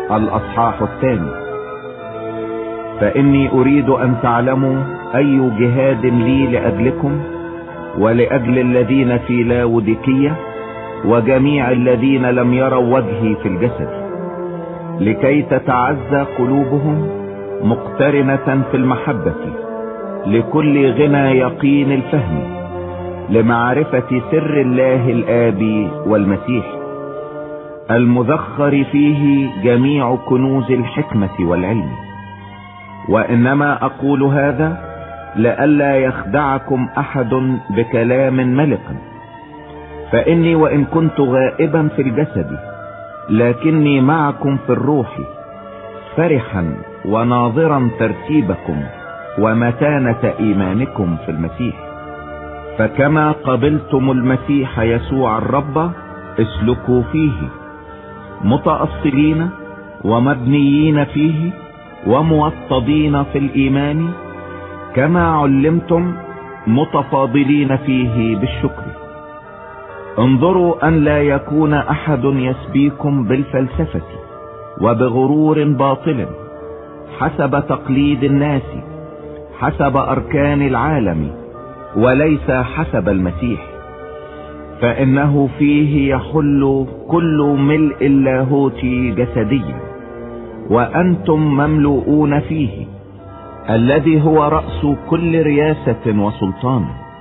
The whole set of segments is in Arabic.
الأصحاح 2. فإني أريد أن تعلموا أي جهاد لي لأجلكم ولأجل الذين في لاوديكية وجميع الذين لم يروا وجهي في الجسد، لكي تتعزى قلوبهم مقترنة في المحبة لكل غنى يقين الفهم، لمعرفة سر الله الآب والمسيح المذخر فيه جميع كنوز الحكمة والعلم. وإنما أقول هذا لئلا يخدعكم أحد بكلام ملق، فإني وإن كنت غائبا في الجسد لكني معكم في الروح، فرحا وناظرا ترتيبكم ومتانة إيمانكم في المسيح. فكما قبلتم المسيح يسوع الرب اسلكوا فيه، متأصلين ومبنيين فيه وموطدين في الإيمان، كما علمتم متفاضلين فيه بالشكر. انظروا أن لا يكون أحد يسبيكم بالفلسفة وبغرور باطل حسب تقليد الناس، حسب أركان العالم وليس حسب المسيح، فإنه فيه يحل كل ملء اللاهوت جسديا، وأنتم مملوءون فيه، الذي هو رأس كل رياسة وسلطان،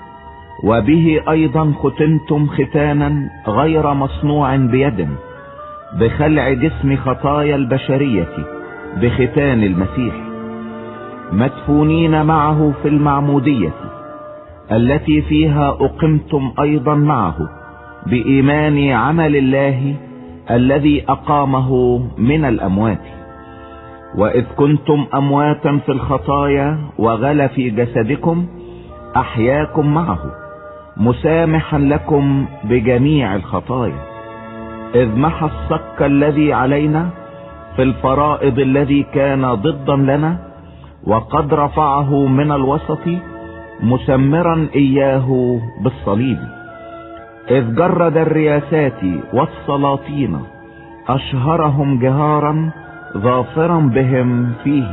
وبه أيضا ختنتم ختانا غير مصنوع بيد، بخلع جسم خطايا البشرية بختان المسيح، مدفونين معه في المعمودية التي فيها أقمتم أيضا معه بإيمان عمل الله الذي أقامه من الأموات. وإذ كنتم أمواتا في الخطايا وغلا في جسدكم أحياكم معه، مسامحا لكم بجميع الخطايا، إذ محى الصك الذي علينا في الفرائض الذي كان ضدا لنا، وقد رفعه من الوسط مسمرا إياه بالصليب، إذ جرد الرياسات والسلاطين أشهرهم جهارا ظافرا بهم فيه.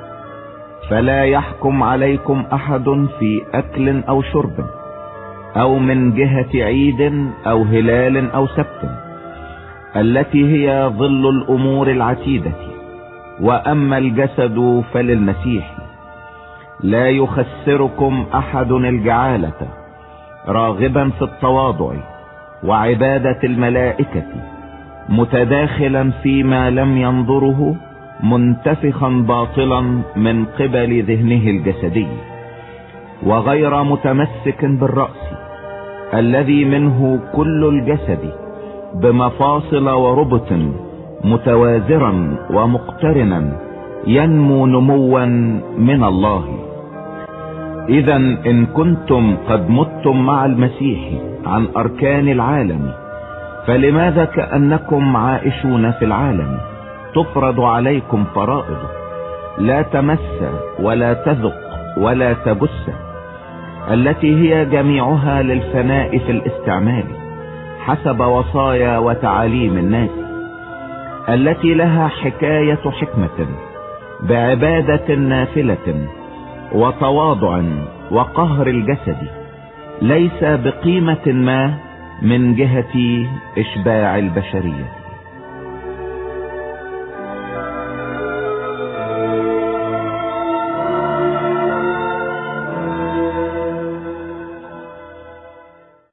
فلا يحكم عليكم أحد في أكل أو شرب أو من جهة عيد أو هلال أو سبت، التي هي ظل الأمور العتيدة، وأما الجسد فللمسيح. لا يخسركم أحد الجعالة، راغبا في التواضع وعبادة الملائكة، متداخلا فيما لم ينظره، منتفخا باطلا من قبل ذهنه الجسدي، وغير متمسك بالرأس الذي منه كل الجسد بمفاصل وربط متوازرا ومقترنا ينمو نموا من الله. إذا إن كنتم قد متم مع المسيح عن أركان العالم، فلماذا كأنكم عائشون في العالم تفرض عليكم فرائض لا تمس ولا تذق ولا تبس، التي هي جميعها للفناء في الاستعمال حسب وصايا وتعاليم الناس، التي لها حكاية حكمة بعبادة نافلة وتواضع وقهر الجسد، ليس بقيمة ما من جهة إشباع البشرية.